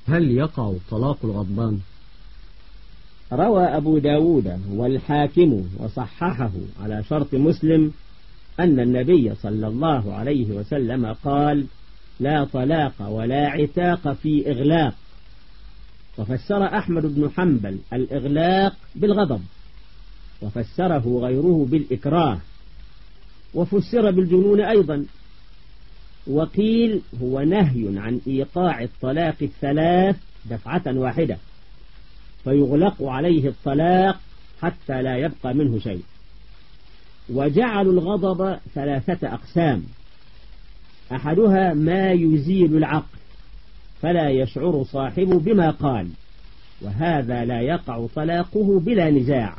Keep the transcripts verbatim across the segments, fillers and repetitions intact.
هل يقع طلاق الغضبان؟ روى أبو داود والحاكم وصححه على شرط مسلم أن النبي صلى الله عليه وسلم قال: لا طلاق ولا عتاق في إغلاق. وفسر أحمد بن حنبل الإغلاق بالغضب، وفسره غيره بالإكراه، وفسر بالجنون أيضا. وقيل هو نهي عن إيقاع الطلاق الثلاث دفعة واحدة، فيغلق عليه الطلاق حتى لا يبقى منه شيء. وجعلوا الغضب ثلاثة أقسام: أحدها ما يزيل العقل فلا يشعر صاحبه بما قال، وهذا لا يقع طلاقه بلا نزاع.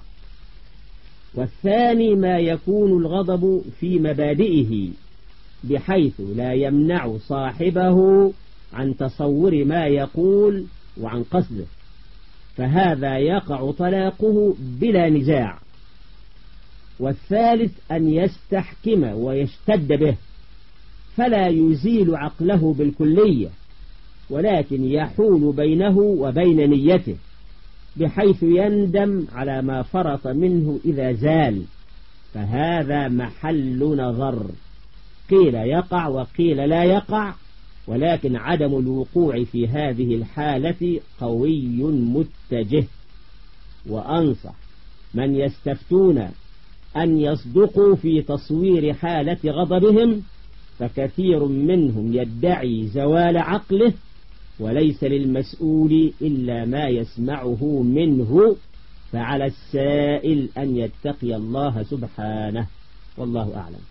والثاني ما يكون الغضب في مبادئه بحيث لا يمنع صاحبه عن تصور ما يقول وعن قصده، فهذا يقع طلاقه بلا نزاع. والثالث أن يستحكم ويشتد به فلا يزيل عقله بالكلية، ولكن يحول بينه وبين نيته بحيث يندم على ما فرط منه إذا زال، فهذا محل نظر، قيل يقع وقيل لا يقع، ولكن عدم الوقوع في هذه الحالة قوي متجه. وأنصح من يستفتون أن يصدقوا في تصوير حالة غضبهم، فكثير منهم يدعي زوال عقله، وليس للمسؤول إلا ما يسمعه منه، فعلى السائل أن يتقي الله سبحانه، والله أعلم.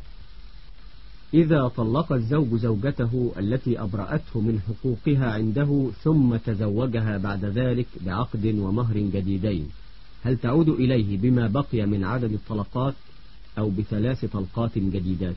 إذا طلق الزوج زوجته التي أبرأته من حقوقها عنده ثم تزوجها بعد ذلك بعقد ومهر جديدين، هل تعود إليه بما بقي من عدد الطلقات أو بثلاث طلقات جديدات؟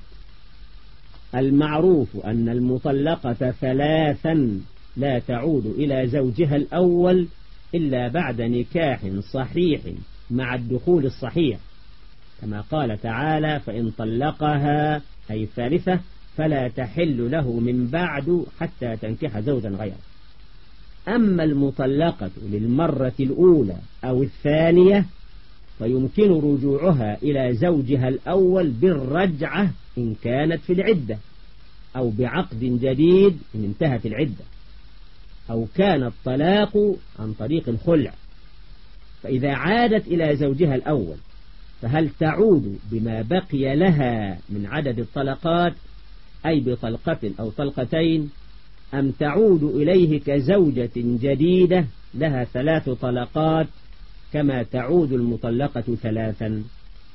المعروف أن المطلقة ثلاثا لا تعود إلى زوجها الأول إلا بعد نكاح صحيح مع الدخول الصحيح، كما قال تعالى: فإن طلقها أي الثالثة فلا تحل له من بعد حتى تنكح زوجا غيره. أما المطلقة للمرة الأولى أو الثانية فيمكن رجوعها إلى زوجها الأول بالرجعة إن كانت في العدة، أو بعقد جديد إن انتهت العدة، أو كان الطلاق عن طريق الخلع. فإذا عادت إلى زوجها الأول فهل تعود بما بقي لها من عدد الطلقات أي بطلقة أو طلقتين، أم تعود إليه كزوجة جديدة لها ثلاث طلقات كما تعود المطلقة ثلاثا؟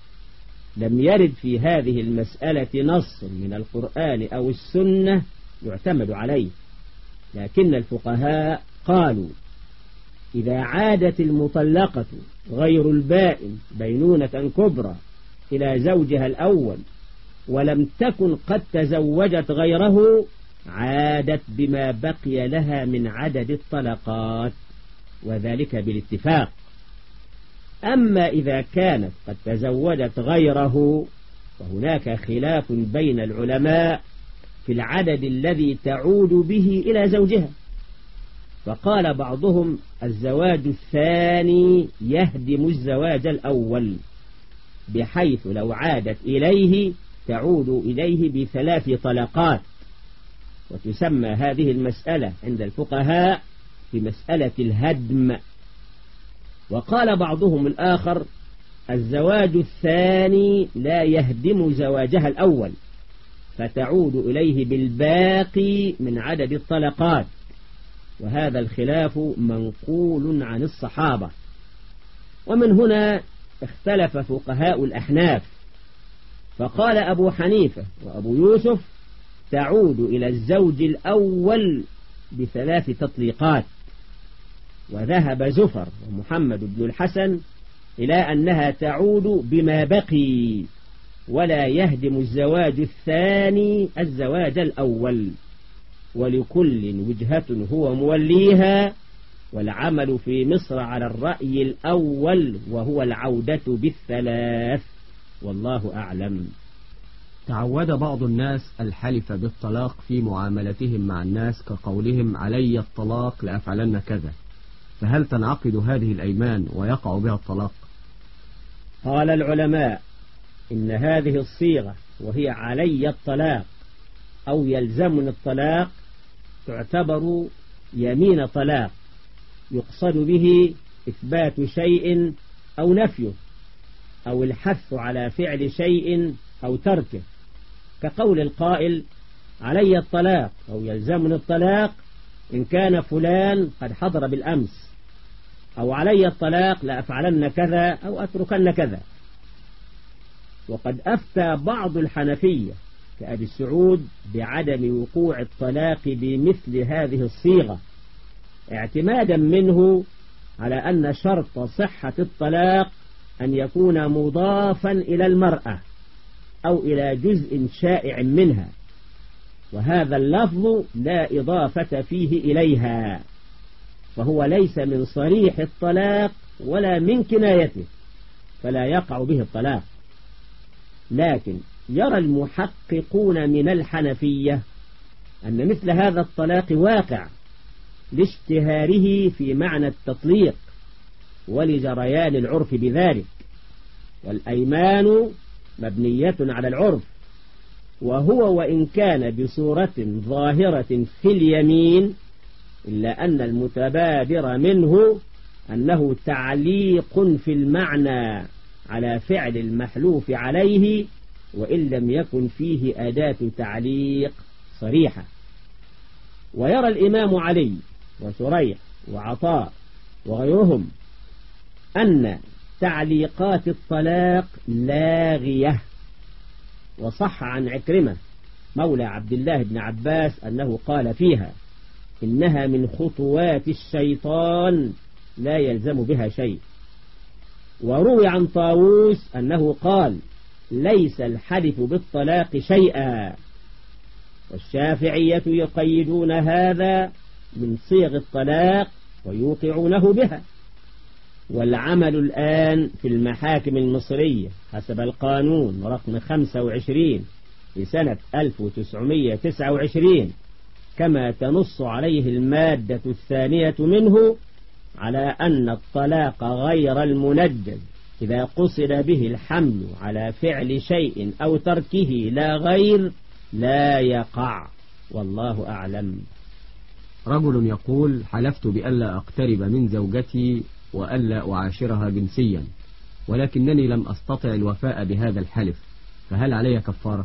لم يرد في هذه المسألة نص من القرآن أو السنة يعتمد عليه، لكن الفقهاء قالوا: إذا عادت المطلقة غير البائن بينونة كبرى إلى زوجها الأول ولم تكن قد تزوجت غيره، عادت بما بقي لها من عدد الطلقات، وذلك بالاتفاق. أما إذا كانت قد تزوجت غيره فهناك خلاف بين العلماء في العدد الذي تعود به إلى زوجها، فقال بعضهم: الزواج الثاني يهدم الزواج الأول، بحيث لو عادت إليه تعود إليه بثلاث طلقات، وتسمى هذه المسألة عند الفقهاء بمسألة الهدم. وقال بعضهم الآخر: الزواج الثاني لا يهدم زواجها الأول، فتعود إليه بالباقي من عدد الطلقات، وهذا الخلاف منقول عن الصحابة. ومن هنا اختلف فقهاء الأحناف، فقال أبو حنيفة وأبو يوسف: تعود إلى الزوج الأول بثلاث تطليقات. وذهب زفر ومحمد بن الحسن إلى أنها تعود بما بقي، ولا يهدم الزواج الثاني الزواج الأول، ولكل وجهة هو موليها، والعمل في مصر على الرأي الأول وهو العودة بالثلاث، والله أعلم. تعود بعض الناس الحلف بالطلاق في معاملتهم مع الناس كقولهم علي الطلاق لأفعلن كذا، فهل تنعقد هذه الأيمان ويقع بها الطلاق؟ قال العلماء إن هذه الصيغة وهي علي الطلاق أو يلزمني الطلاق تعتبر يمين طلاق، يقصد به إثبات شيء أو نفيه أو الحث على فعل شيء أو تركه، كقول القائل علي الطلاق أو يلزمني الطلاق إن كان فلان قد حضر بالأمس، أو علي الطلاق لأفعلن كذا أو أتركن كذا. وقد أفتى بعض الحنفية كأبي السعود بعدم وقوع الطلاق بمثل هذه الصيغة، اعتمادا منه على أن شرط صحة الطلاق أن يكون مضافا إلى المرأة أو إلى جزء شائع منها، وهذا اللفظ لا إضافة فيه إليها، فهو ليس من صريح الطلاق ولا من كنايته، فلا يقع به الطلاق. لكن يرى المحققون من الحنفية أن مثل هذا الطلاق واقع لاشتهاره في معنى التطليق ولجريان العرف بذلك، والأيمان مبنية على العرف، وهو وإن كان بصورة ظاهرة في اليمين إلا أن المتبادر منه أنه تعليق في المعنى على فعل المحلوف عليه، وإن لم يكن فيه أداة تعليق صريحة. ويرى الإمام علي وشريح وعطاء وغيرهم أن تعليقات الطلاق لاغية، وصح عن عكرمة مولى عبد الله بن عباس أنه قال فيها إنها من خطوات الشيطان لا يلزم بها شيء. وروي عن طاووس أنه قال ليس الحلف بالطلاق شيئا. والشافعية يقيدون هذا من صيغ الطلاق ويوقعونه بها. والعمل الآن في المحاكم المصرية حسب القانون رقم خمسة وعشرين لسنة ألف وتسعمائة وتسعة وعشرين كما تنص عليه المادة الثانية منه على أن الطلاق غير المنجز إذا قصد به الحمل على فعل شيء أو تركه لا غير لا يقع، والله أعلم. رجل يقول حلفت بألا أقترب من زوجتي وألا أعاشرها جنسيا، ولكنني لم أستطع الوفاء بهذا الحلف، فهل علي كفارة؟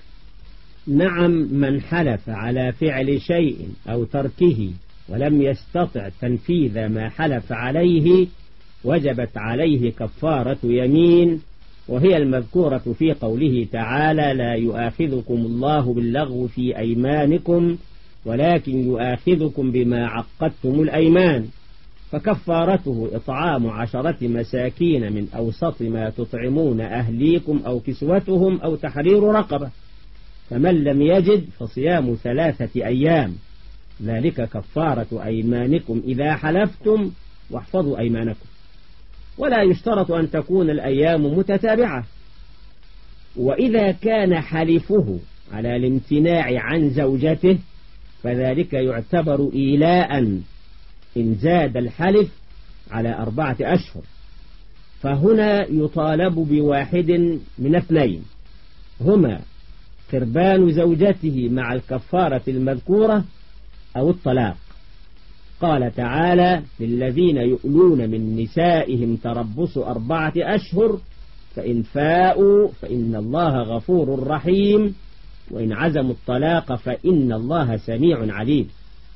نعم، من حلف على فعل شيء أو تركه ولم يستطع تنفيذ ما حلف عليه وجبت عليه كفارة يمين، وهي المذكورة في قوله تعالى لا يؤاخذكم الله باللغو في أيمانكم ولكن يؤاخذكم بما عقدتم الأيمان، فكفارته إطعام عشرة مساكين من أوسط ما تطعمون أهليكم أو كسوتهم أو تحرير رقبة، فمن لم يجد فصيام ثلاثة أيام، ذلك كفارة أيمانكم إذا حلفتم واحفظوا أيمانكم. ولا يشترط أن تكون الأيام متتابعة. وإذا كان حلفه على الامتناع عن زوجته فذلك يعتبر إيلاء إن زاد الحلف على أربعة أشهر، فهنا يطالب بواحد من اثنين، هما قربان زوجته مع الكفارة المذكورة أو الطلاق. قال تعالى للذين يؤلون من نسائهم تربص أربعة أشهر فإن فاءوا فإن الله غفور رحيم وإن عزموا الطلاق فإن الله سميع عليم.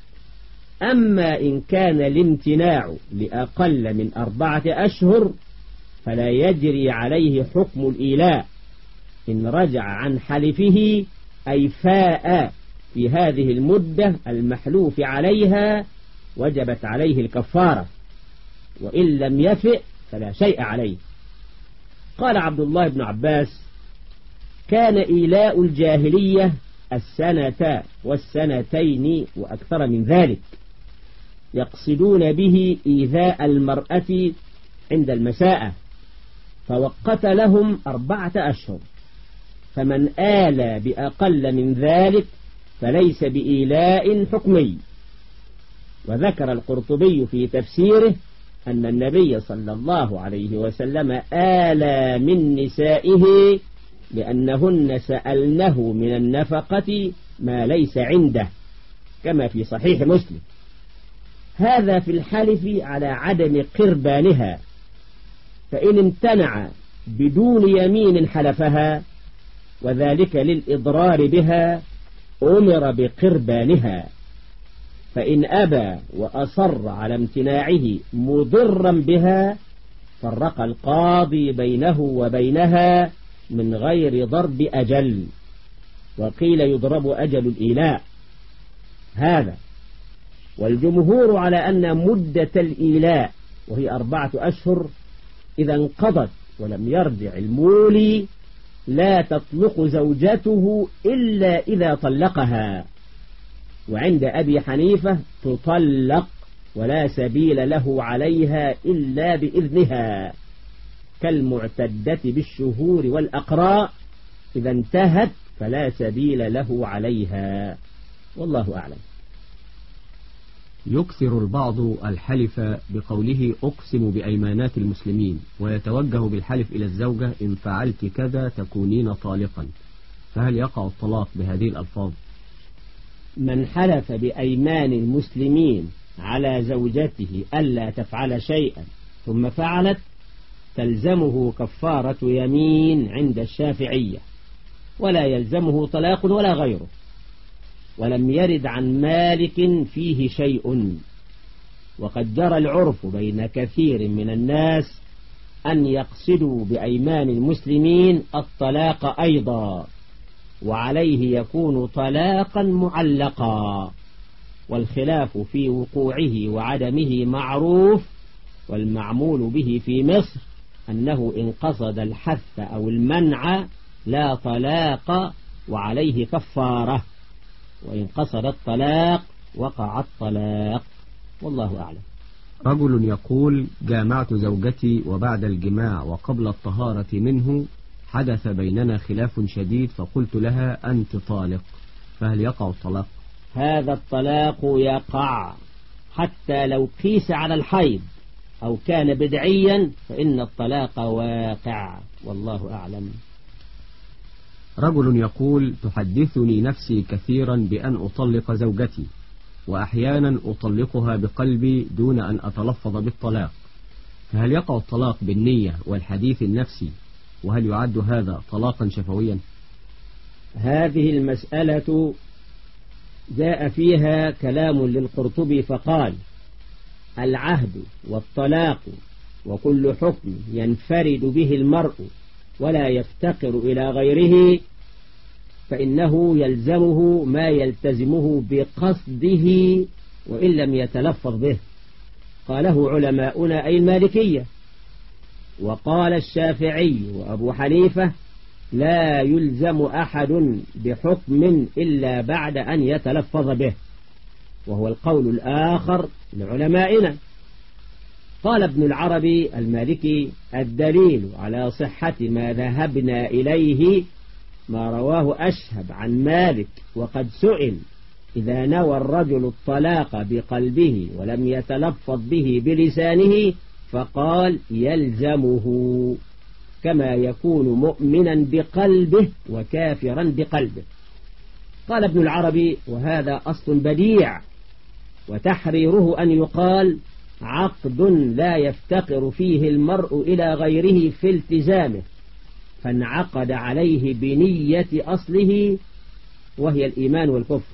أما إن كان الامتناع لأقل من أربعة أشهر فلا يجري عليه حكم الإيلاء إن رجع عن حلفه أي فاء في هذه المدة المحلوف عليها وجبت عليه الكفارة، وإن لم يفئ فلا شيء عليه. قال عبد الله بن عباس كان إيلاء الجاهلية السنة والسنتين وأكثر من ذلك، يقصدون به إيذاء المرأة عند المساءة، فوقت لهم أربعة أشهر، فمن آلى بأقل من ذلك فليس بإيلاء حكمي. وذكر القرطبي في تفسيره أن النبي صلى الله عليه وسلم آلى من نسائه لأنهن سألنه من النفقة ما ليس عنده، كما في صحيح مسلم. هذا في الحلف على عدم قربانها، فإن امتنع بدون يمين حلفها وذلك للإضرار بها أمر بقربانها، فإن أبى وأصر على امتناعه مضرا بها فرق القاضي بينه وبينها من غير ضرب أجل، وقيل يضرب أجل الإيلاء هذا. والجمهور على أن مدة الإيلاء وهي أربعة أشهر إذا انقضت ولم يرجع المولي لا تطلق زوجته إلا إذا طلقها. وعند أبي حنيفة تطلق ولا سبيل له عليها إلا بإذنها، كالمعتدة بالشهور والأقراء إذا انتهت فلا سبيل له عليها، والله أعلم. يكثر البعض الحلف بقوله أقسم بأيمانات المسلمين، ويتوجه بالحلف إلى الزوجة إن فعلت كذا تكونين طالقا، فهل يقع الطلاق بهذه الألفاظ؟ من حلف بأيمان المسلمين على زوجته ألا تفعل شيئا ثم فعلت تلزمه كفارة يمين عند الشافعية، ولا يلزمه طلاق ولا غيره. ولم يرد عن مالك فيه شيء، وقد جرى العرف بين كثير من الناس أن يقصدوا بأيمان المسلمين الطلاق أيضا، وعليه يكون طلاقا معلقا، والخلاف في وقوعه وعدمه معروف. والمعمول به في مصر أنه إن قصد الحث أو المنع لا طلاق وعليه كفارة، وإن قصد الطلاق وقع الطلاق، والله أعلم. رجل يقول جامعت زوجتي وبعد الجماع وقبل الطهارة منه حدث بيننا خلاف شديد، فقلت لها أنت طالق، فهل يقع الطلاق؟ هذا الطلاق يقع حتى لو قيس على الحيض أو كان بدعيا فإن الطلاق واقع، والله أعلم. رجل يقول تحدثني نفسي كثيرا بأن أطلق زوجتي، وأحيانا أطلقها بقلبي دون أن أتلفظ بالطلاق، فهل يقع الطلاق بالنية والحديث النفسي، وهل يعد هذا طلاقا شفويا؟ هذه المسألة جاء فيها كلام للقرطبي فقال: العهد والطلاق وكل حكم ينفرد به المرء ولا يفتقر إلى غيره فإنه يلزمه ما يلتزمه بقصده وإن لم يتلفظ به. قاله علماؤنا أي المالكية. وقال الشافعي وأبو حنيفة لا يلزم أحد بحكم إلا بعد أن يتلفظ به، وهو القول الآخر لعلمائنا. قال ابن العربي المالكي: الدليل على صحة ما ذهبنا إليه ما رواه أشهب عن مالك وقد سئل: إذا نوى الرجل الطلاق بقلبه ولم يتلفظ به بلسانه فقال يلزمه كما يكون مؤمنا بقلبه وكافرا بقلبه. قال ابن العربي: وهذا أصل بديع، وتحريره أن يقال عقد لا يفتقر فيه المرء إلى غيره في التزامه، فانعقد عليه بنية أصله وهي الإيمان والكفر.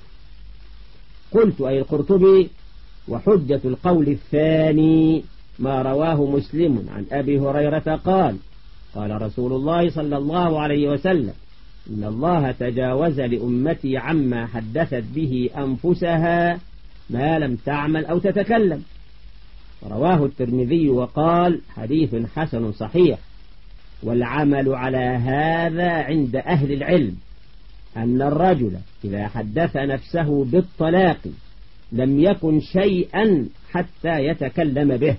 قلت أي القرطبي: وحجة القول الثاني ما رواه مسلم عن أبي هريرة قال: قال رسول الله صلى الله عليه وسلم: إن الله تجاوز لأمتي عما حدثت به أنفسها ما لم تعمل أو تتكلم. رواه الترمذي وقال: حديث حسن صحيح. والعمل على هذا عند أهل العلم أن الرجل إذا حدث نفسه بالطلاق لم يكن شيئا حتى يتكلم به،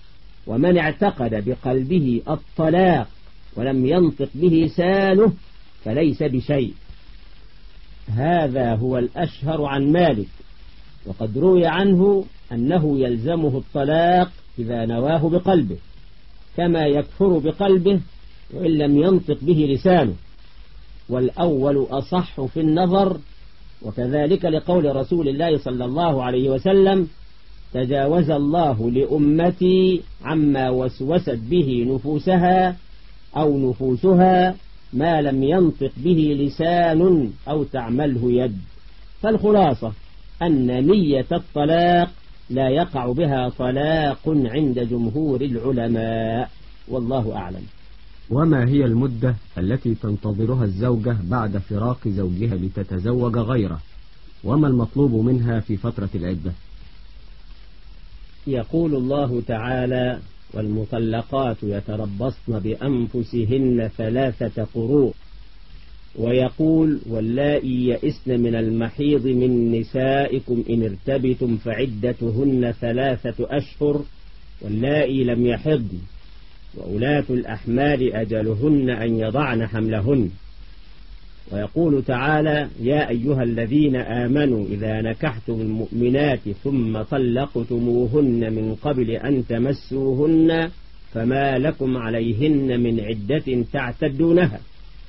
ومن اعتقد بقلبه الطلاق ولم ينطق به لسانه فليس بشيء. هذا هو الأشهر عن مالك، وقد روي عنه أنه يلزمه الطلاق إذا نواه بقلبه، كما يكفر بقلبه وإن لم ينطق به لسانه، والأول أصح في النظر، وكذلك لقول رسول الله صلى الله عليه وسلم: تجاوز الله لأمتي عما وسوست به نفوسها أو نفوسها ما لم ينطق به لسان أو تعمله يد. فالخلاصة أن نية الطلاق لا يقع بها طلاق عند جمهور العلماء، والله أعلم. وما هي المدة التي تنتظرها الزوجة بعد فراق زوجها لتتزوج غيره؟ وما المطلوب منها في فترة العدة؟ يقول الله تعالى: والمطلقات يتربصن بأنفسهن ثلاثة قروء. ويقول: واللائي يئسن من المحيض من نسائكم إن ارتبتم فعدتهن ثلاثة أشهر واللائي لم يحضن وأولاة الأحمال أجلهن أن يضعن حملهن. ويقول تعالى: يا أيها الذين آمنوا إذا نكحتم المؤمنات ثم طلقتموهن من قبل أن تمسوهن فما لكم عليهن من عدة تعتدونها.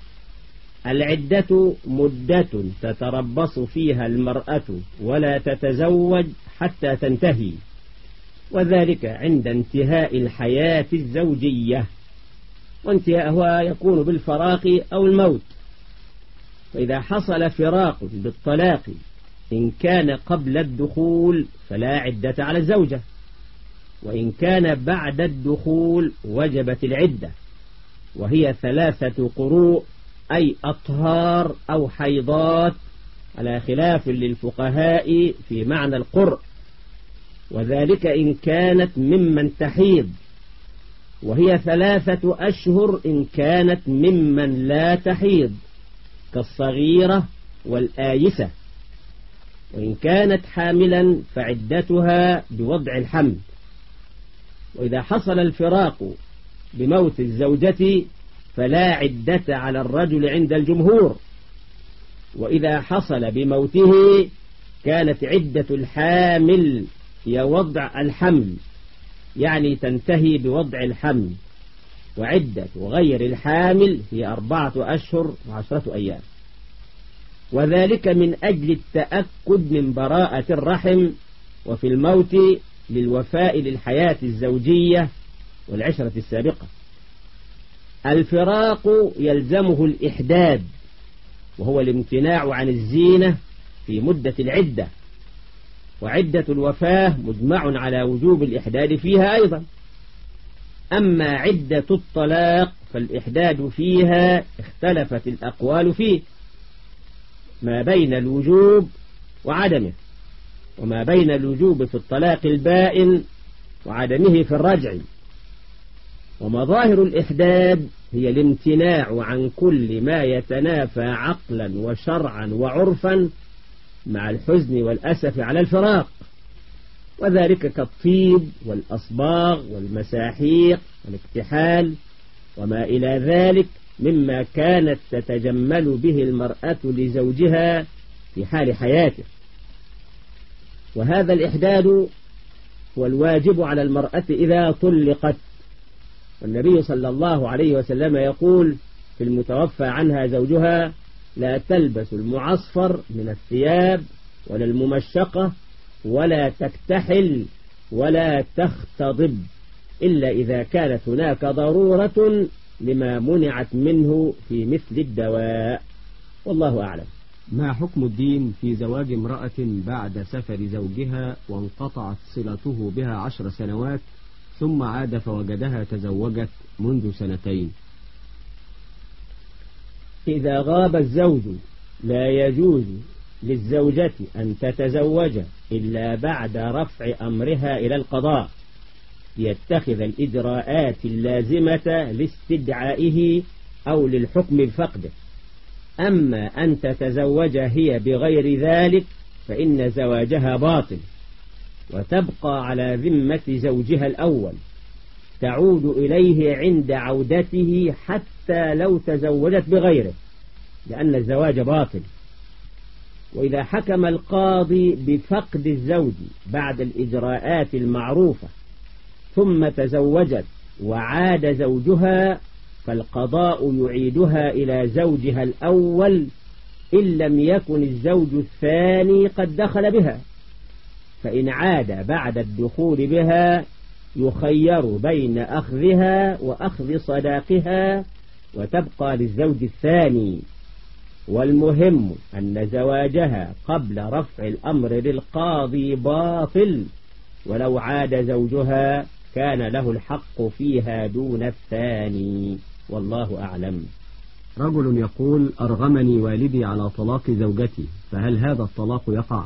العدة مدة تتربص فيها المرأة ولا تتزوج حتى تنتهي، وذلك عند انتهاء الحياة الزوجية، وانتهاءها يكون بالفراق أو الموت. فإذا حصل فراق بالطلاق إن كان قبل الدخول فلا عدة على الزوجة، وإن كان بعد الدخول وجبت العدة، وهي ثلاثة قروء، أي أطهار أو حيضات، على خلاف للفقهاء في معنى القرء، وذلك إن كانت ممن تحيض، وهي ثلاثة أشهر إن كانت ممن لا تحيض كالصغيرة والآيسة، وإن كانت حاملا فعدتها بوضع الحمل. وإذا حصل الفراق بموت الزوجة فلا عدة على الرجل عند الجمهور، وإذا حصل بموته كانت عدة الحامل هي وضع الحمل، يعني تنتهي بوضع الحمل، وعدة غير الحامل هي أربعة أشهر وعشرة أيام، وذلك من أجل التأكد من براءة الرحم، وفي الموت للوفاء للحياة الزوجية والعشرة السابقة. الفراق يلزمه الإحداد، وهو الامتناع عن الزينة في مدة العدة، وعدة الوفاة مجمع على وجوب الإحداد فيها أيضا. أما عدة الطلاق فالإحداد فيها اختلفت الأقوال فيه، ما بين الوجوب وعدمه، وما بين الوجوب في الطلاق البائن وعدمه في الرجع. ومظاهر الإحداد هي الامتناع عن كل ما يتنافى عقلا وشرعا وعرفا مع الحزن والأسف على الفراق، وذلك كالطيب والأصباغ والمساحيق والاكتحال وما إلى ذلك مما كانت تتجمل به المرأة لزوجها في حال حياته. وهذا الإحداد هو الواجب على المرأة إذا طلقت، والنبي صلى الله عليه وسلم يقول في المتوفى عنها زوجها: لا تلبس المعصفر من الثياب ولا الممشقة ولا تكتحل ولا تختضب إلا إذا كانت هناك ضرورة لما منعت منه في مثل الدواء، والله أعلم. ما حكم الدين في زواج امرأة بعد سفر زوجها وانقطعت صلته بها عشر سنوات ثم عاد فوجدها تزوجت منذ سنتين؟ إذا غاب الزوج لا يجوز للزوجة أن تتزوج إلا بعد رفع أمرها إلى القضاء ليتخذ الإجراءات اللازمة لاستدعائه أو للحكم بفقده. أما أن تتزوج هي بغير ذلك فإن زواجها باطل، وتبقى على ذمة زوجها الأول، تعود إليه عند عودته حتى لو تزوجت بغيره، لأن الزواج باطل. وإذا حكم القاضي بفقد الزوج بعد الإجراءات المعروفة ثم تزوجت وعاد زوجها، فالقضاء يعيدها إلى زوجها الأول إن لم يكن الزوج الثاني قد دخل بها، فإن عاد بعد الدخول بها يخير بين أخذها وأخذ صداقها وتبقى للزوج الثاني. والمهم أن زواجها قبل رفع الأمر للقاضي باطل، ولو عاد زوجها كان له الحق فيها دون الثاني، والله أعلم. رجل يقول: أرغمني والدي على طلاق زوجتي، فهل هذا الطلاق يقع؟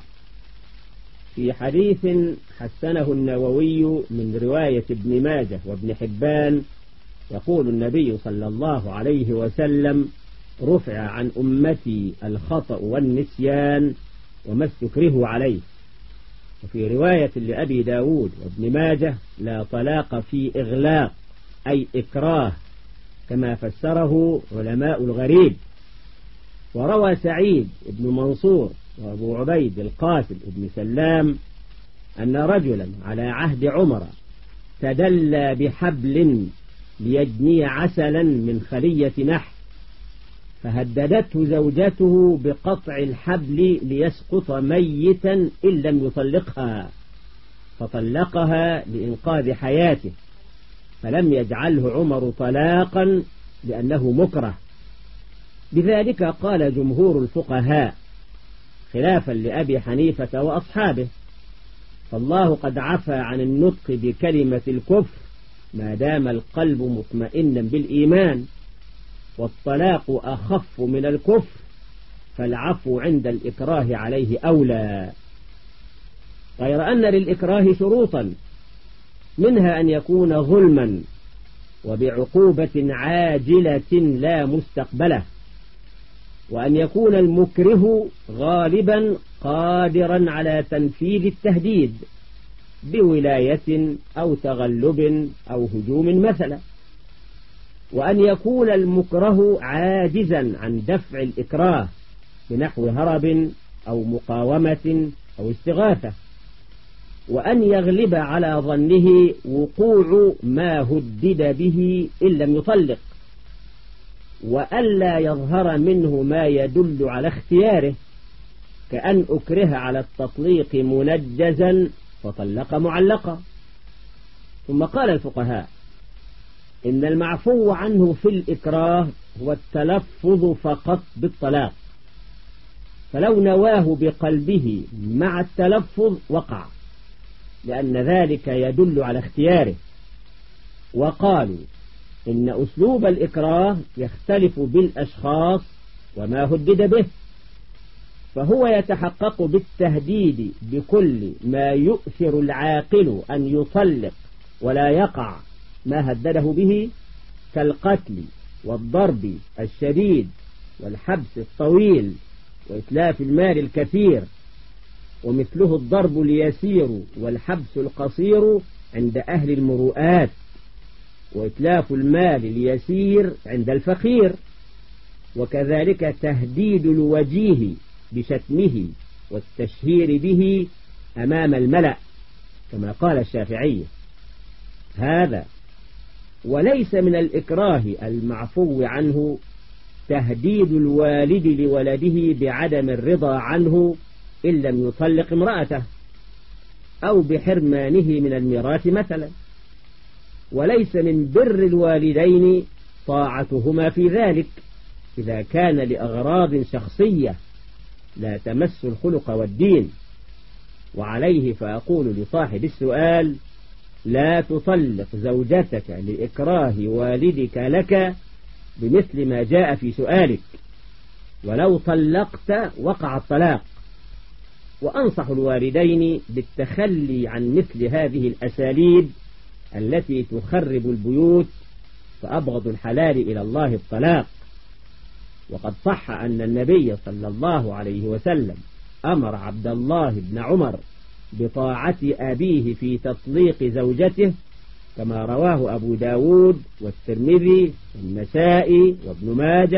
في حديث حسنه النووي من رواية ابن ماجه وابن حبان يقول النبي صلى الله عليه وسلم: رفع عن أمتي الخطأ والنسيان وما استكرهوا عليه. وفي رواية لأبي داود وابن ماجه: لا طلاق في إغلاق، أي إكراه، كما فسره علماء الغريب. وروى سعيد بن منصور وأبو عبيد القاسم بن سلام أن رجلا على عهد عمر تدلى بحبل ليجني عسلا من خلية نحل، فهددته زوجته بقطع الحبل ليسقط ميتا إن لم يطلقها، فطلقها لإنقاذ حياته، فلم يجعله عمر طلاقا لأنه مكره. بذلك قال جمهور الفقهاء خلافا لأبي حنيفة وأصحابه، فالله قد عفى عن النطق بكلمة الكفر ما دام القلب مطمئنا بالإيمان، والطلاق أخف من الكفر، فالعفو عند الإكراه عليه أولى. غير أن للإكراه شروطا، منها أن يكون ظلما وبعقوبة عاجلة لا مستقبلة، وأن يكون المكره غالبا قادرا على تنفيذ التهديد بولاية أو تغلب أو هجوم مثلا، وأن يكون المكره عاجزا عن دفع الإكراه بنحو هرب أو مقاومة أو استغاثة، وأن يغلب على ظنه وقوع ما هدد به إن لم يطلق، وألا يظهر منه ما يدل على اختياره، كأن أكره على التطليق منجزا فطلق معلقا. ثم قال الفقهاء إن المعفو عنه في الإكراه هو التلفظ فقط بالطلاق، فلو نواه بقلبه مع التلفظ وقع، لأن ذلك يدل على اختياره. وقالوا إن أسلوب الإكراه يختلف بالأشخاص وما هدد به، فهو يتحقق بالتهديد بكل ما يؤثر العاقل أن يطلق ولا يقع ما هدده به، كالقتل والضرب الشديد والحبس الطويل وإتلاف المال الكثير، ومثله الضرب اليسير والحبس القصير عند أهل المروءات، وإتلاف المال اليسير عند الفقير، وكذلك تهديد الوجيه بشتمه والتشهير به أمام الملأ كما قال الشافعي. هذا وليس من الإكراه المعفو عنه تهديد الوالد لولده بعدم الرضا عنه إن لم يطلق امرأته، أو بحرمانه من الميراث مثلا، وليس من بر الوالدين طاعتهما في ذلك إذا كان لأغراض شخصية لا تمس الخلق والدين. وعليه فأقول لصاحب السؤال: لا تطلق زوجتك لإكراه والدك لك بمثل ما جاء في سؤالك، ولو طلقت وقع الطلاق. وأنصح الوالدين بالتخلي عن مثل هذه الأساليب التي تخرب البيوت، فأبغض الحلال إلى الله الطلاق. وقد صح أن النبي صلى الله عليه وسلم أمر عبد الله بن عمر بطاعة أبيه في تطليق زوجته، كما رواه أبو داود والترمذي والنسائي وابن ماجه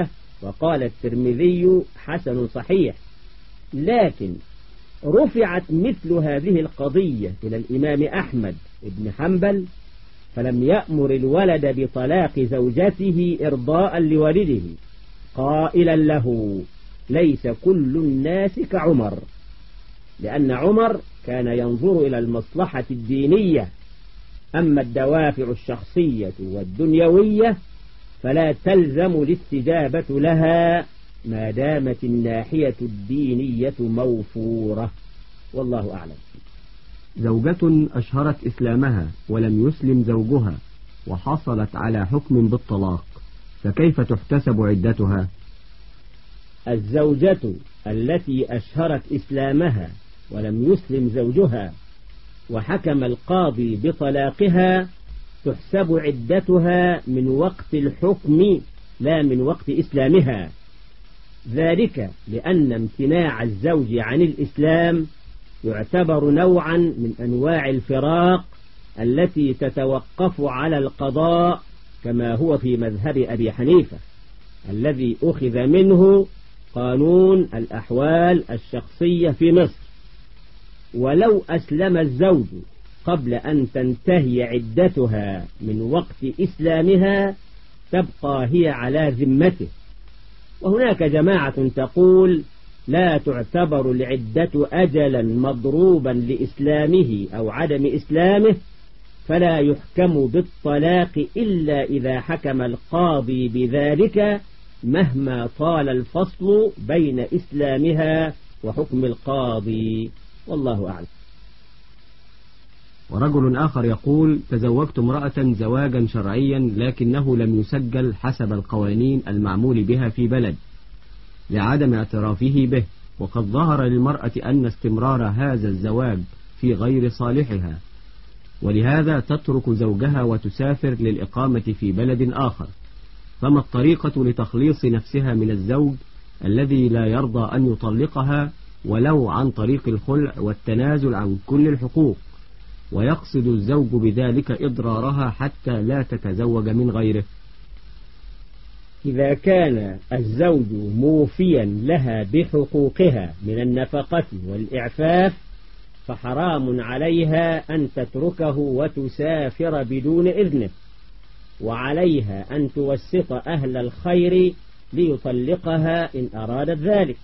وقال الترمذي حسن صحيح. لكن رفعت مثل هذه القضية إلى الإمام أحمد بن حنبل فلم يأمر الولد بطلاق زوجته إرضاء لوالده، قائلا له: ليس كل الناس كعمر، لأن عمر كان ينظر إلى المصلحة الدينية، أما الدوافع الشخصية والدنيوية فلا تلزم الاستجابة لها ما دامت الناحية الدينية موفورة. والله أعلم. زوجة أشهرت إسلامها ولم يسلم زوجها وحصلت على حكم بالطلاق، فكيف تحتسب عدتها؟ الزوجة التي أشهرت إسلامها ولم يسلم زوجها وحكم القاضي بطلاقها تحسب عدتها من وقت الحكم لا من وقت إسلامها، ذلك لأن امتناع الزوج عن الإسلام يعتبر نوعا من أنواع الفراق التي تتوقف على القضاء، كما هو في مذهب أبي حنيفة الذي أخذ منه قانون الأحوال الشخصية في مصر. ولو أسلم الزوج قبل أن تنتهي عدتها من وقت إسلامها تبقى هي على ذمته. وهناك جماعة تقول لا تعتبر العدة أجلا مضروبا لإسلامه أو عدم إسلامه، فلا يحكم بالطلاق إلا إذا حكم القاضي بذلك مهما طال الفصل بين إسلامها وحكم القاضي. والله أعلم. ورجل آخر يقول: تزوجت امرأة زواجا شرعيا لكنه لم يسجل حسب القوانين المعمول بها في بلد لعدم اعترافه به، وقد ظهر للمرأة أن استمرار هذا الزواج في غير صالحها، ولهذا تترك زوجها وتسافر للإقامة في بلد آخر، فما الطريقة لتخليص نفسها من الزوج الذي لا يرضى أن يطلقها ولو عن طريق الخلع والتنازل عن كل الحقوق، ويقصد الزوج بذلك إضرارها حتى لا تتزوج من غيره؟ إذا كان الزوج موفيا لها بحقوقها من النفقة والإعفاف فحرام عليها أن تتركه وتسافر بدون إذنه، وعليها أن توسط أهل الخير ليطلقها إن أرادت ذلك.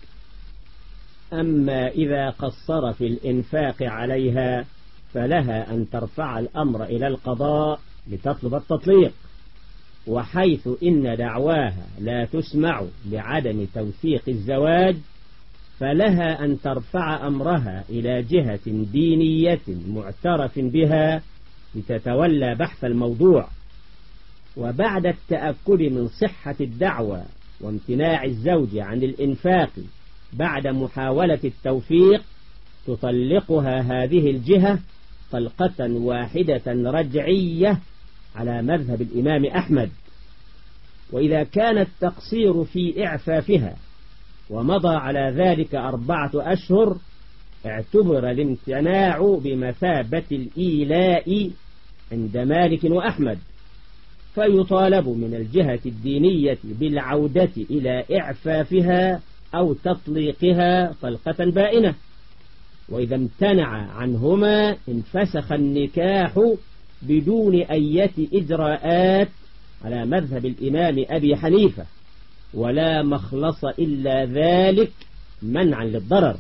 أما إذا قصر في الإنفاق عليها فلها أن ترفع الأمر إلى القضاء لتطلب التطليق، وحيث إن دعواها لا تسمع لعدم توثيق الزواج فلها أن ترفع أمرها إلى جهة دينية معترف بها لتتولى بحث الموضوع، وبعد التأكد من صحة الدعوى وامتناع الزوج عن الإنفاق بعد محاولة التوفيق تطلقها هذه الجهة طلقة واحدة رجعية على مذهب الإمام أحمد. وإذا كان التقصير في إعفافها ومضى على ذلك أربعة أشهر اعتبر الامتناع بمثابة الإيلاء عند مالك وأحمد، فيطالب من الجهة الدينية بالعودة إلى إعفافها أو تطليقها طلقة بائنة. وإذا امتنع عنهما انفسخ النكاح بدون أية إجراءات على مذهب الإمام أبي حنيفة، ولا مخلص إلا ذلك منعا للضرر.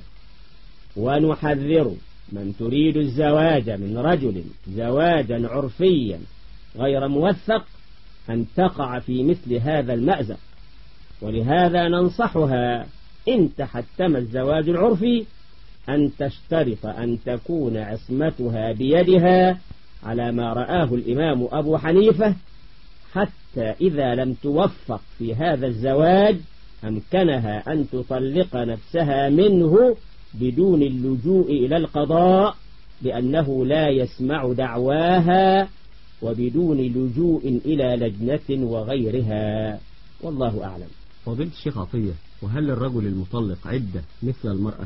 ونحذر من تريد الزواج من رجل زواجا عرفيا غير موثق أن تقع في مثل هذا المأزق، ولهذا ننصحها إن تحتم الزواج العرفي أن تشترط أن تكون عصمتها بيدها على ما رآه الإمام أبو حنيفة، حتى إذا لم توفق في هذا الزواج أمكنها أن تطلق نفسها منه بدون اللجوء إلى القضاء، لأنه لا يسمع دعواها، وبدون لجوء إلى لجنة وغيرها. والله أعلم. فضيلة الشيخ عطية، وهل للرجل المطلق عدة مثل المرأة؟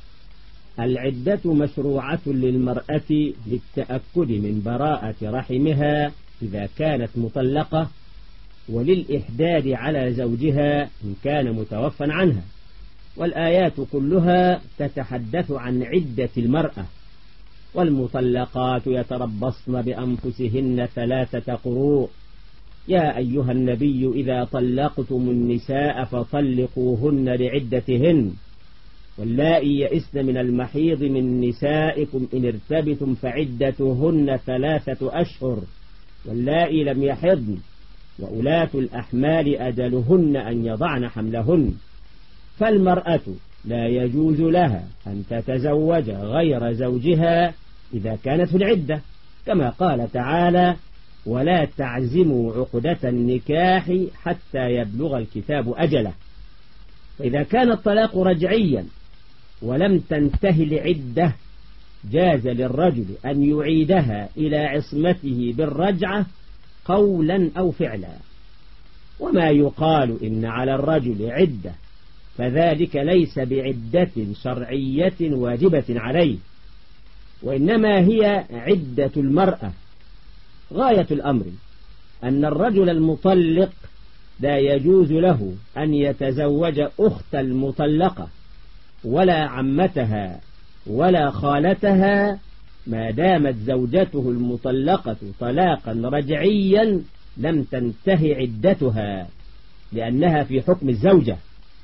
العدة مشروعة للمرأة للتأكد من براءة رحمها إذا كانت مطلقة، وللإحداد على زوجها إن كان متوفى عنها. والآيات كلها تتحدث عن عدة المرأة. والمطلقات يتربصن بأنفسهن ثلاثة قروء. يا أيها النبي إذا طلقتم النساء فطلقوهن لعدتهن، واللائي يئسن من المحيض من نسائكم إن ارتبتم فعدتهن ثلاثة أشهر واللائي لم يحضن، وأولاة الأحمال أجلهن أن يضعن حملهن. فالمرأة لا يجوز لها أن تتزوج غير زوجها إذا كانت في العدة، كما قال تعالى: ولا تعزموا عقدة النكاح حتى يبلغ الكتاب أجله. فإذا كان الطلاق رجعيا ولم تنتهي العدة جاز للرجل أن يعيدها إلى عصمته بالرجعة قولا أو فعلا. وما يقال إن على الرجل عدة فذلك ليس بعدة شرعية واجبة عليه، وإنما هي عدة المرأة. غاية الأمر أن الرجل المطلق لا يجوز له أن يتزوج أخت المطلقة ولا عمتها ولا خالتها ما دامت زوجته المطلقة طلاقا رجعيا لم تنتهي عدتها، لأنها في حكم الزوجة.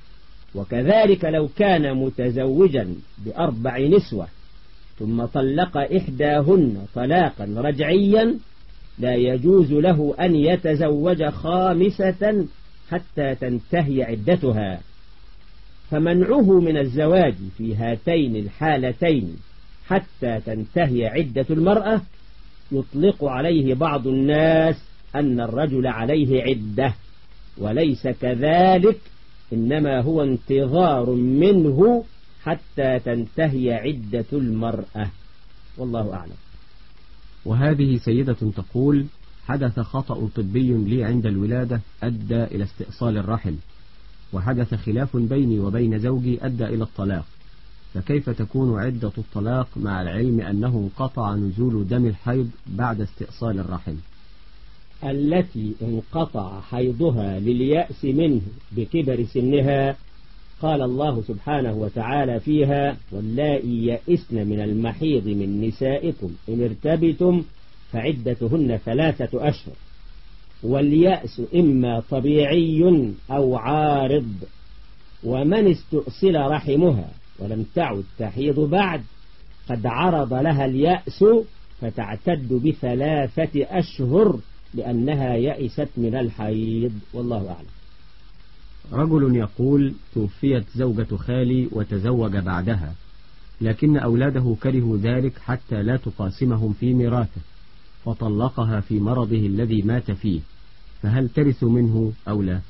وكذلك لو كان متزوجا بأربع نسوة ثم طلق إحداهن طلاقا رجعيا لا يجوز له أن يتزوج خامسة حتى تنتهي عدتها. فمنعه من الزواج في هاتين الحالتين حتى تنتهي عدة المرأة يطلق عليه بعض الناس أن الرجل عليه عدة، وليس كذلك، إنما هو انتظار منه حتى تنتهي عدة المرأة، والله أعلم. وهذه سيدة تقول: حدث خطأ طبي لي عند الولادة أدى إلى استئصال الرحم، وحدث خلاف بيني وبين زوجي أدى إلى الطلاق، فكيف تكون عدة الطلاق مع العلم أنه انقطع نزول دم الحيض بعد استئصال الرحم؟ التي انقطع حيضها لليأس منه بكبر سنها قال الله سبحانه وتعالى فيها: واللائي يئسن من المحيض من نسائكم إن ارتبتم فعدتهن ثلاثة أشهر. واليأس إما طبيعي أو عارض. ومن استؤصل رحمها ولم تعد تحيض بعد قد عرض لها اليأس فتعتد بثلاثة أشهر لأنها يئست من الحيض، والله أعلم. رجل يقول: توفيت زوجة خالي وتزوج بعدها، لكن أولاده كرهوا ذلك حتى لا تقاسمهم في ميراثه، فطلقها في مرضه الذي مات فيه، فهل ترث منه أو لا؟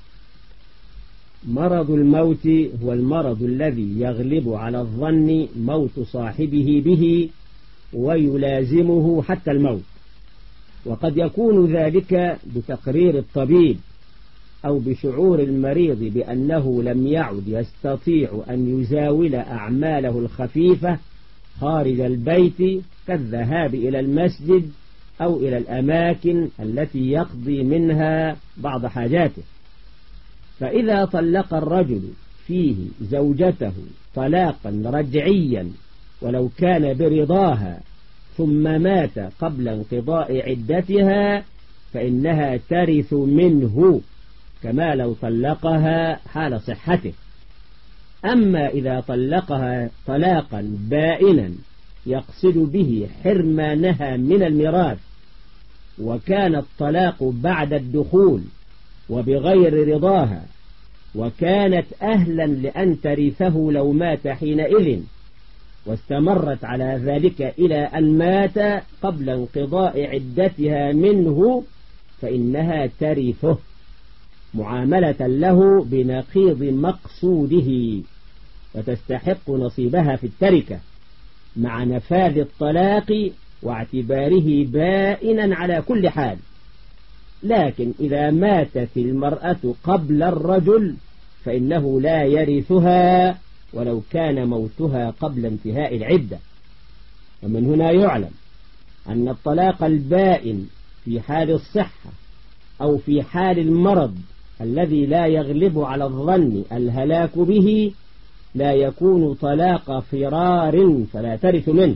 مرض الموت هو المرض الذي يغلب على الظن موت صاحبه به ويلازمه حتى الموت، وقد يكون ذلك بتقرير الطبيب أو بشعور المريض بأنه لم يعد يستطيع أن يزاول أعماله الخفيفة خارج البيت كالذهاب إلى المسجد أو إلى الأماكن التي يقضي منها بعض حاجاته. فإذا طلق الرجل فيه زوجته طلاقا رجعيا ولو كان برضاها ثم مات قبل انقضاء عدتها فإنها ترث منه كما لو طلقها حال صحته. أما إذا طلقها طلاقا بائنا يقصد به حرمانها من الميراث وكان الطلاق بعد الدخول وبغير رضاها وكانت أهلا لأن ترثه لو مات حينئذ واستمرت على ذلك إلى أن مات قبل انقضاء عدتها منه فإنها ترثه معاملة له بنقيض مقصوده وتستحق نصيبها في التركة مع نفاذ الطلاق واعتباره بائنا على كل حال. لكن إذا ماتت المرأة قبل الرجل فإنه لا يرثها ولو كان موتها قبل انتهاء العدة. ومن هنا يعلم أن الطلاق البائن في حال الصحة أو في حال المرض الذي لا يغلب على الظن الهلاك به لا يكون طلاق فرار فلا ترث منه.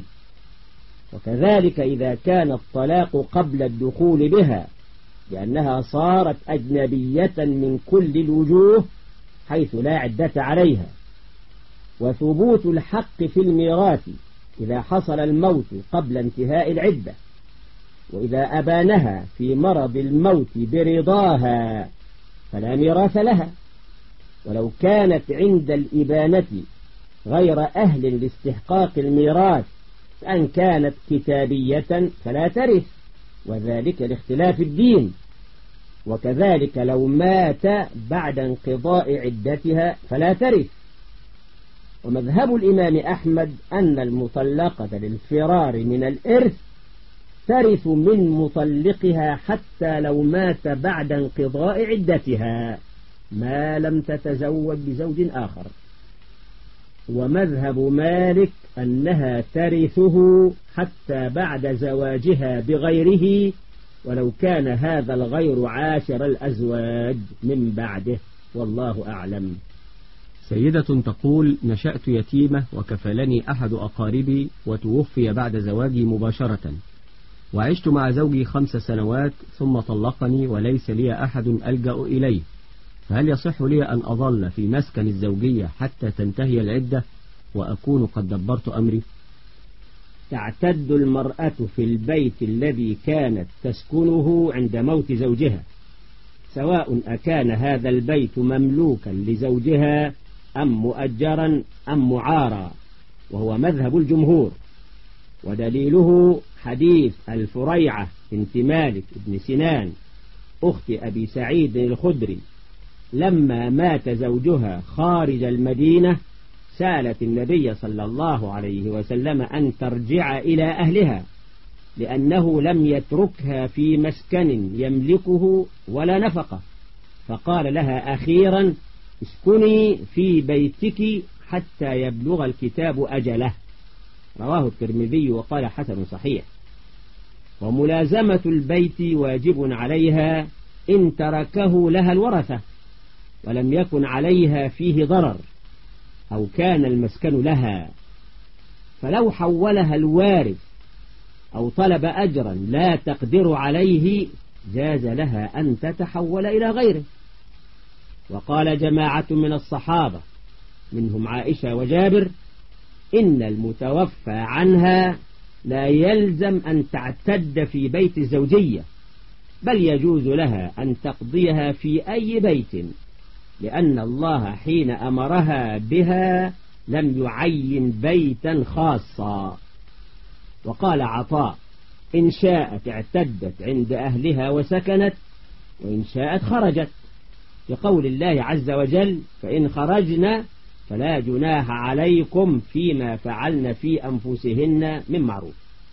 وكذلك إذا كان الطلاق قبل الدخول بها لأنها صارت أجنبية من كل الوجوه حيث لا عدة عليها. وثبوت الحق في الميراث إذا حصل الموت قبل انتهاء العدة، وإذا أبانها في مرض الموت برضاها فلا ميراث لها، ولو كانت عند الإبانة غير أهل لاستحقاق الميراث أن كانت كتابية فلا ترث، وذلك لاختلاف الدين. وكذلك لو مات بعد انقضاء عدتها فلا ترث. ومذهب الإمام أحمد أن المطلقة للفرار من الإرث ترث من مطلقها حتى لو مات بعد انقضاء عدتها ما لم تتزوج بزوج آخر. ومذهب مالك أنها ترثه حتى بعد زواجها بغيره ولو كان هذا الغير عاشر الأزواج من بعده، والله أعلم. سيدة تقول: نشأت يتيمة وكفلني أحد أقاربي وتوفي بعد زواجي مباشرة، وعشت مع زوجي خمس سنوات ثم طلقني وليس لي أحد ألجأ إليه، فهل يصح لي أن أظل في مسكن الزوجية حتى تنتهي العدة وأكون قد دبرت أمري؟ تعتد المرأة في البيت الذي كانت تسكنه عند موت زوجها، سواء أكان هذا البيت مملوكا لزوجها أم مؤجرا أم معارا، وهو مذهب الجمهور. ودليله حديث الفريعة بنت مالك بن سنان أخت أبي سعيد الخدري لما مات زوجها خارج المدينة سألت النبي صلى الله عليه وسلم أن ترجع إلى أهلها لأنه لم يتركها في مسكن يملكه ولا نفقة، فقال لها أخيرا: اسكني في بيتك حتى يبلغ الكتاب أجله. رواه الترمذي وقال حسن صحيح. وملازمة البيت واجب عليها إن تركه لها الورثة ولم يكن عليها فيه ضرر أو كان المسكن لها، فلو حولها الوارث أو طلب أجرا لا تقدر عليه جاز لها أن تتحول إلى غيره. وقال جماعة من الصحابة منهم عائشة وجابر: إن المتوفى عنها لا يلزم أن تعتد في بيت الزوجية، بل يجوز لها أن تقضيها في أي بيت، لأن الله حين أمرها بها لم يعين بيتا خاصا. وقال عطاء: إن شاءت اعتدت عند أهلها وسكنت، وإن شاءت خرجت، لقول الله عز وجل: فإن خرجنا فلا جناح عليكم فيما فعلن في أنفسهن من معروف.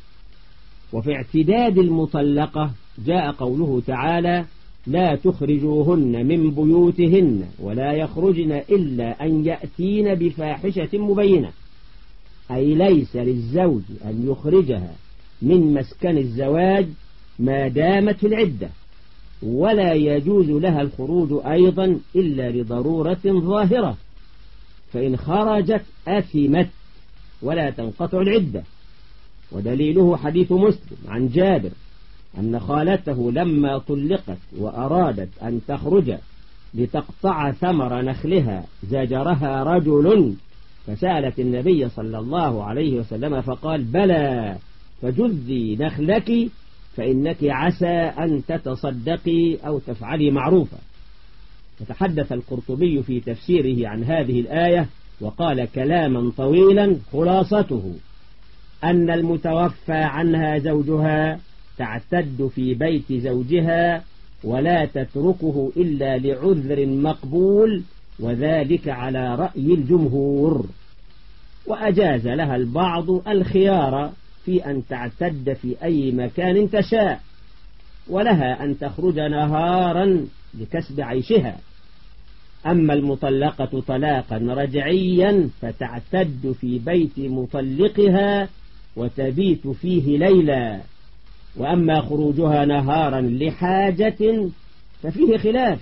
وفي اعتداد المطلقة جاء قوله تعالى: لا تخرجوهن من بيوتهن ولا يخرجن إلا أن يأتين بفاحشة مبينة، أي ليس للزوج أن يخرجها من مسكن الزواج ما دامت في العدة، ولا يجوز لها الخروج أيضا إلا لضرورة ظاهرة، فإن خرجت أثمت ولا تنقطع العدة. ودليله حديث مسلم عن جابر أن خالته لما طلقت وأرادت أن تخرج لتقطع ثمر نخلها زجرها رجل، فسألت النبي صلى الله عليه وسلم فقال: بلى، فجذي نخلك فإنك عسى أن تتصدقي أو تفعلي معروفا. فتحدث القرطبي في تفسيره عن هذه الآية وقال كلاما طويلا، خلاصته أن المتوفى عنها زوجها تعتد في بيت زوجها ولا تتركه إلا لعذر مقبول، وذلك على رأي الجمهور. وأجاز لها البعض الخيار في أن تعتد في أي مكان تشاء، ولها أن تخرج نهارا لكسب عيشها. أما المطلقة طلاقا رجعيا فتعتد في بيت مطلقها وتبيت فيه ليلا. وأما خروجها نهارا لحاجة ففيه خلاف.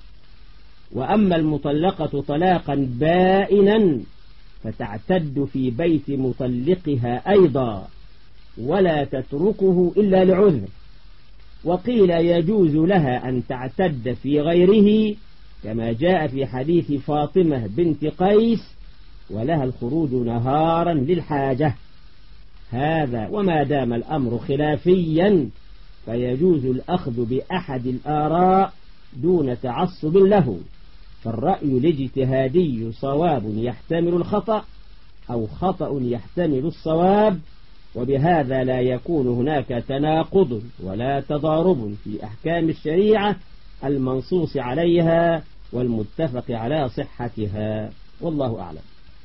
وأما المطلقة طلاقا بائنا فتعتد في بيت مطلقها أيضا ولا تتركه إلا لعذر. وقيل يجوز لها أن تعتد في غيره كما جاء في حديث فاطمة بنت قيس ولها الخروج نهارا للحاجة. هذا وما دام الأمر خلافيا فيجوز الأخذ بأحد الآراء دون تعصب له، فالرأي الاجتهادي صواب يحتمل الخطأ أو خطأ يحتمل الصواب، وبهذا لا يكون هناك تناقض ولا تضارب في أحكام الشريعة المنصوص عليها والمتفق على صحتها، والله أعلم.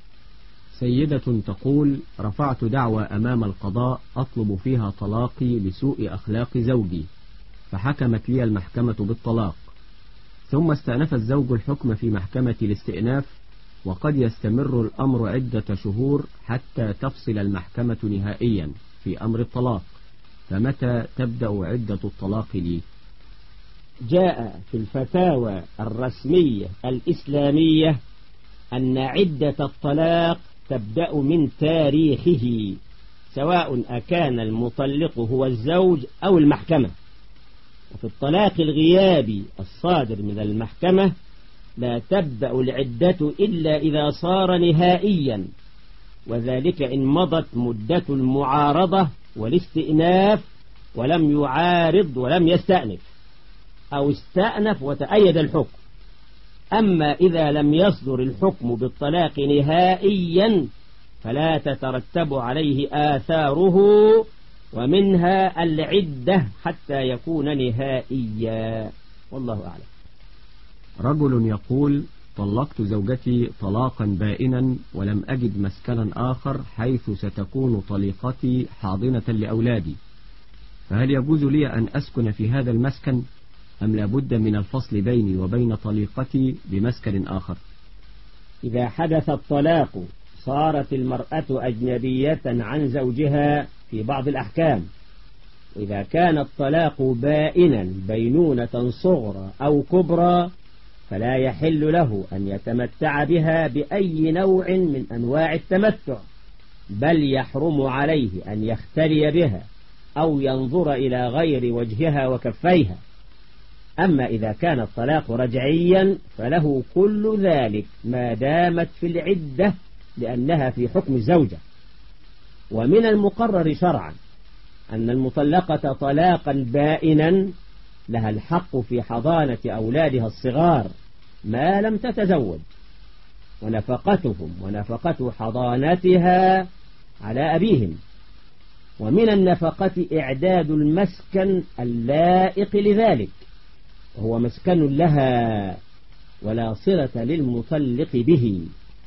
سيدة تقول: رفعت دعوى أمام القضاء أطلب فيها طلاقي لسوء أخلاق زوجي، فحكمت لي المحكمة بالطلاق، ثم استأنف الزوج الحكم في محكمة الاستئناف، وقد يستمر الأمر عدة شهور حتى تفصل المحكمة نهائيا في أمر الطلاق، فمتى تبدأ عدة الطلاق لي؟ جاء في الفتاوى الرسمية الإسلامية أن عدة الطلاق تبدأ من تاريخه، سواء أكان المطلق هو الزوج أو المحكمة. وفي الطلاق الغيابي الصادر من المحكمة لا تبدأ العدة إلا إذا صار نهائيا، وذلك إن مضت مدة المعارضة والاستئناف ولم يعارض ولم يستأنف، أو استأنف وتأيد الحكم. أما إذا لم يصدر الحكم بالطلاق نهائيا فلا تترتب عليه آثاره، ومنها العدة حتى يكون نهائيا، والله أعلم. رجل يقول: طلقت زوجتي طلاقا بائنا ولم أجد مسكنا آخر حيث ستكون طليقتي حاضنة لأولادي، فهل يجوز لي أن أسكن في هذا المسكن أم لابد من الفصل بيني وبين طليقتي بمسكن آخر؟ إذا حدث الطلاق صارت المرأة أجنبية عن زوجها في بعض الأحكام، وإذا كان الطلاق بائنا بينونة صغرى أو كبرى فلا يحل له أن يتمتع بها بأي نوع من أنواع التمتع، بل يحرم عليه أن يختلي بها أو ينظر إلى غير وجهها وكفيها. أما إذا كان الطلاق رجعيا فله كل ذلك ما دامت في العدة لأنها في حكم الزوجة. ومن المقرر شرعا أن المطلقة طلاقا بائنا لها الحق في حضانة أولادها الصغار ما لم تتزوج، ونفقتهم ونفقة حضانتها على أبيهم. ومن النفقة إعداد المسكن اللائق لذلك، وهو مسكن لها ولا صلة للمطلق به.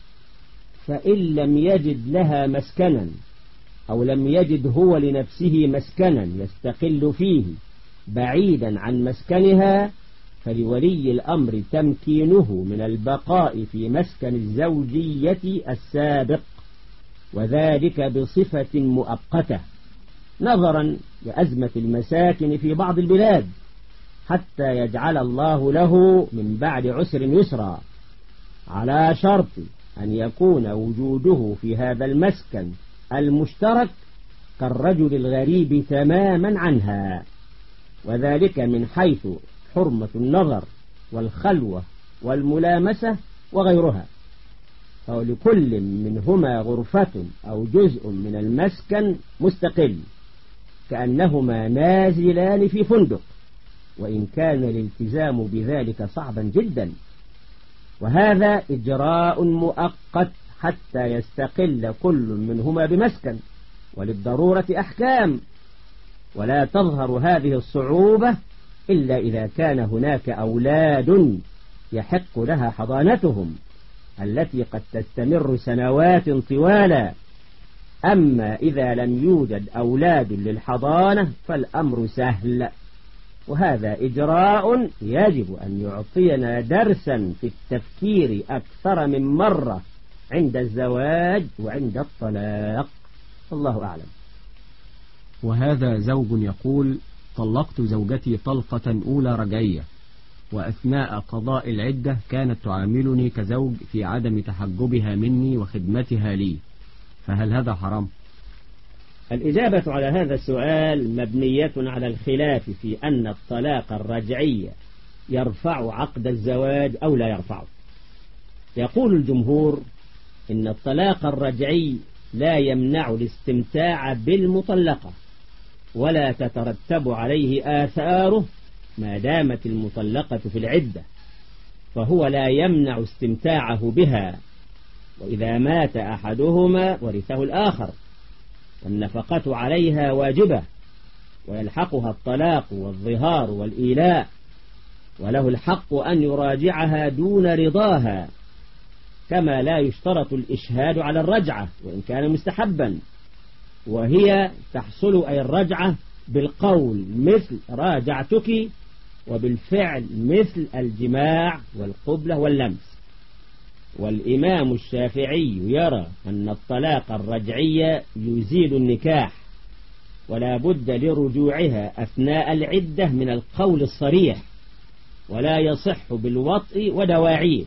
فإن لم يجد لها مسكنا أو لم يجد هو لنفسه مسكنا يستقل فيه بعيدا عن مسكنها فلولي الأمر تمكينه من البقاء في مسكن الزوجية السابق، وذلك بصفة مؤقتة نظرا لأزمة المساكن في بعض البلاد، حتى يجعل الله له من بعد عسر يسرا، على شرط أن يكون وجوده في هذا المسكن المشترك كالرجل الغريب تماما عنها، وذلك من حيث حرمة النظر والخلوة والملامسة وغيرها. فلكل منهما غرفة أو جزء من المسكن مستقل كأنهما نازلان في فندق، وإن كان الالتزام بذلك صعبا جدا. وهذا إجراء مؤقت حتى يستقل كل منهما بمسكن، وللضرورة أحكام، ولا تظهر هذه الصعوبة إلا إذا كان هناك أولاد يحق لها حضانتهم التي قد تستمر سنوات طوالا. أما إذا لم يوجد أولاد للحضانة فالأمر سهل، وهذا إجراء يجب أن يعطينا درسا في التفكير أكثر من مرة عند الزواج وعند الطلاق، الله أعلم. وهذا زوج يقول: طلقت زوجتي طلقة أولى رجعية، وأثناء قضاء العدة كانت تعاملني كزوج في عدم تحجبها مني وخدمتها لي، فهل هذا حرام؟ الإجابة على هذا السؤال مبنية على الخلاف في أن الطلاق الرجعي يرفع عقد الزواج أو لا يرفعه. يقول الجمهور إن الطلاق الرجعي لا يمنع الاستمتاع بالمطلقة ولا تترتب عليه آثاره ما دامت المطلقة في العدة، فهو لا يمنع استمتاعه بها، وإذا مات أحدهما ورثه الآخر، والنفقة عليها واجبة، ويلحقها الطلاق والظهار والإيلاء، وله الحق أن يراجعها دون رضاها، كما لا يشترط الإشهاد على الرجعة وإن كان مستحبا، وهي تحصل أي الرجعة بالقول مثل راجعتك، وبالفعل مثل الجماع والقبلة واللمس. والإمام الشافعي يرى أن الطلاق الرجعي يزيل النكاح، ولا بد لرجوعها أثناء العدة من القول الصريح، ولا يصح بالوطء ودواعيه.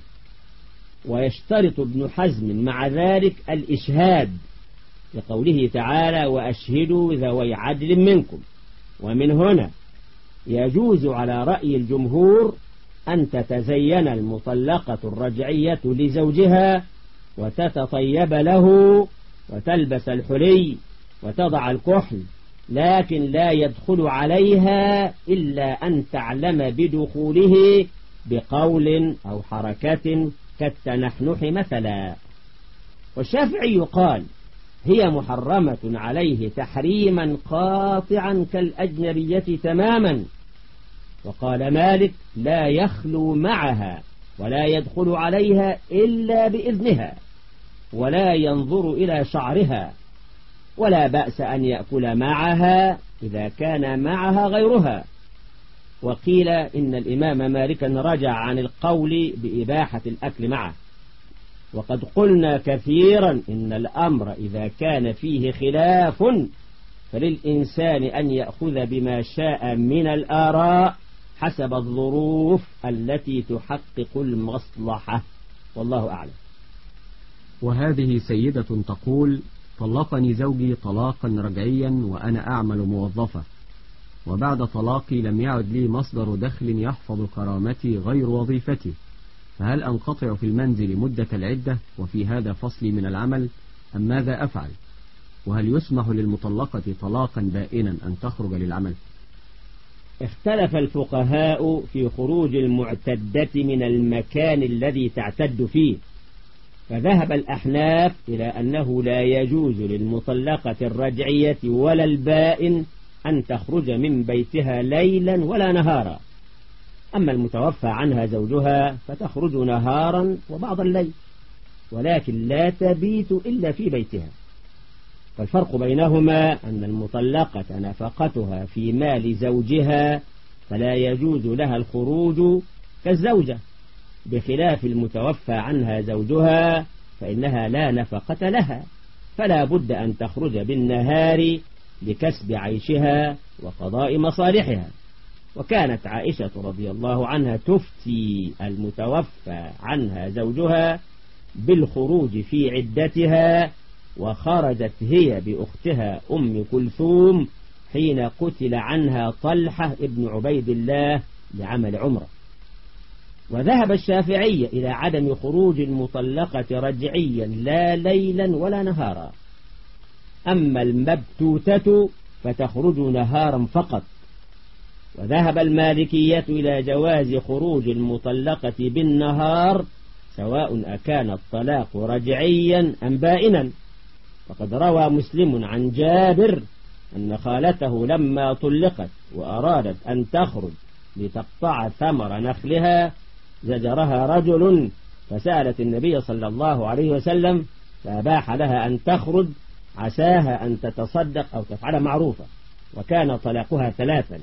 ويشترط ابن حزم مع ذلك الإشهاد لقوله تعالى وأشهدوا ذوي عدل منكم. ومن هنا يجوز على رأي الجمهور أن تتزين المطلقة الرجعية لزوجها وتتطيب له وتلبس الحلي وتضع الكحل، لكن لا يدخل عليها إلا أن تعلم بدخوله بقول أو حركة كالتنحنح مثلا. والشافعي قال هي محرمة عليه تحريما قاطعا كالأجنبية تماما. وقال مالك لا يخلو معها ولا يدخل عليها إلا بإذنها، ولا ينظر إلى شعرها، ولا بأس أن يأكل معها إذا كان معها غيرها. وقيل إن الإمام مالكا رجع عن القول بإباحة الأكل معه. وقد قلنا كثيرا إن الأمر إذا كان فيه خلاف فللإنسان أن يأخذ بما شاء من الآراء حسب الظروف التي تحقق المصلحة، والله أعلم. وهذه سيدة تقول طلقني زوجي طلاقا رجعيا وأنا أعمل موظفة، وبعد طلاقي لم يعد لي مصدر دخل يحفظ كرامتي غير وظيفتي، فهل أنقطع في المنزل مدة العدة وفي هذا فصلي من العمل أم ماذا أفعل؟ وهل يسمح للمطلقة طلاقا بائنا أن تخرج للعمل؟ اختلف الفقهاء في خروج المعتدة من المكان الذي تعتد فيه، فذهب الأحناف إلى أنه لا يجوز للمطلقة الرجعية ولا البائن أن تخرج من بيتها ليلا ولا نهارا. أما المتوفى عنها زوجها فتخرج نهارا وبعض الليل، ولكن لا تبيت إلا في بيتها. فالفرق بينهما أن المطلقة نفقتها في مال زوجها فلا يجوز لها الخروج كالزوجة، بخلاف المتوفى عنها زوجها فإنها لا نفقة لها، فلا بد أن تخرج بالنهار لكسب عيشها وقضاء مصالحها. وكانت عائشة رضي الله عنها تفتي المتوفى عنها زوجها بالخروج في عدتها، وخرجت هي بأختها أم كلثوم حين قتل عنها طلحة ابن عبيد الله لعمل عمره. وذهب الشافعي إلى عدم خروج المطلقة رجعيا لا ليلا ولا نهارا. أما المبتوتة فتخرج نهارا فقط. وذهب المالكية إلى جواز خروج المطلقة بالنهار سواء أكان الطلاق رجعيا أم بائنا. فقد روى مسلم عن جابر أن خالته لما طلقت وأرادت أن تخرج لتقطع ثمر نخلها زجرها رجل، فسألت النبي صلى الله عليه وسلم فأباح لها أن تخرج عساها أن تتصدق أو تفعل معروفا، وكان طلاقها ثلاثا.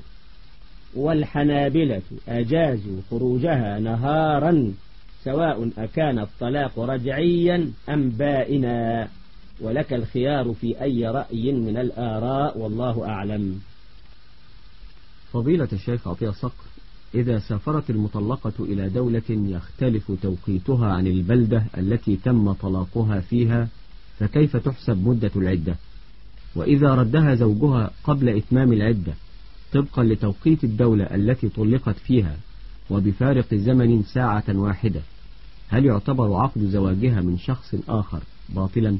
والحنابلة أجازوا خروجها نهارا سواء أكان الطلاق رجعيا أم بائنا، ولك الخيار في أي رأي من الآراء، والله أعلم. فضيلة الشيخ عطية صقر، إذا سافرت المطلقة إلى دولة يختلف توقيتها عن البلدة التي تم طلاقها فيها، فكيف تحسب مدة العدة؟ وإذا ردها زوجها قبل إتمام العدة طبقا لتوقيت الدولة التي طلقت فيها وبفارق زمن ساعة واحدة، هل يعتبر عقد زواجها من شخص آخر باطلا؟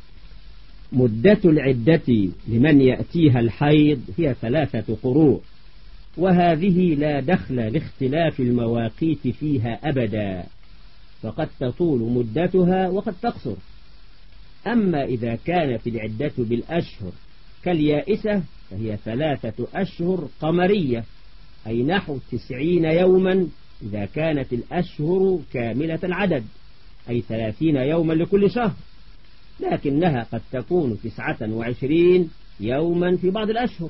مدة العدة لمن يأتيها الحيض هي ثلاثة قروء، وهذه لا دخل لاختلاف المواقيت فيها أبدا، فقد تطول مدتها وقد تقصر. أما إذا كانت العدة بالأشهر كاليائسة فهي ثلاثة أشهر قمرية، أي نحو تسعين يوما إذا كانت الأشهر كاملة العدد، أي ثلاثين يوما لكل شهر، لكنها قد تكون تسعة وعشرين يوما في بعض الأشهر.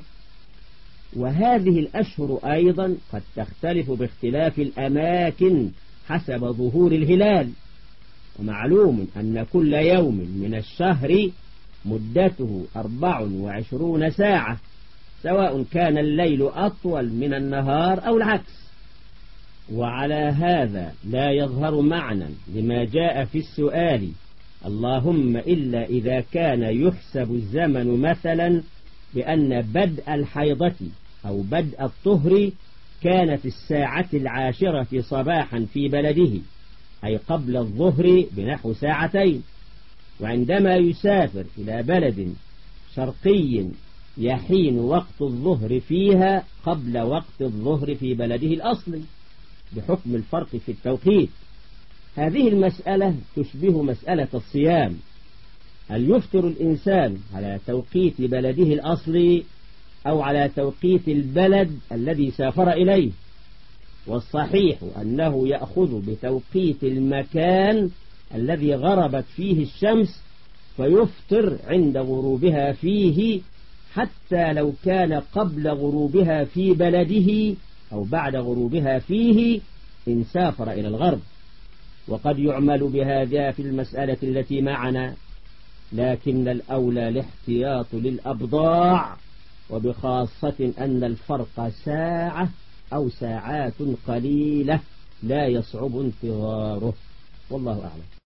وهذه الأشهر أيضا قد تختلف باختلاف الأماكن حسب ظهور الهلال، ومعلوم أن كل يوم من الشهر مدته أربع وعشرون ساعة، سواء كان الليل أطول من النهار أو العكس. وعلى هذا لا يظهر معنى لما جاء في السؤال اللهم إلا إذا كان يحسب الزمن مثلا بأن بدء الحيضة أو بدء الطهر كان في الساعة العاشرة صباحا في بلده، أي قبل الظهر بنحو ساعتين، وعندما يسافر إلى بلد شرقي يحين وقت الظهر فيها قبل وقت الظهر في بلده الأصلي بحكم الفرق في التوقيت. هذه المسألة تشبه مسألة الصيام، هل يفطر الإنسان على توقيت بلده الأصلي أو على توقيت البلد الذي سافر إليه؟ والصحيح أنه يأخذ بتوقيت المكان الذي غربت فيه الشمس فيفطر عند غروبها فيه، حتى لو كان قبل غروبها في بلده أو بعد غروبها فيه إن سافر إلى الغرب. وقد يعمل بهذا في المسألة التي معنا، لكن الأولى الاحتياط للأبضاع، وبخاصة أن الفرق ساعة أو ساعات قليلة لا يصعب انتظاره، والله أعلم.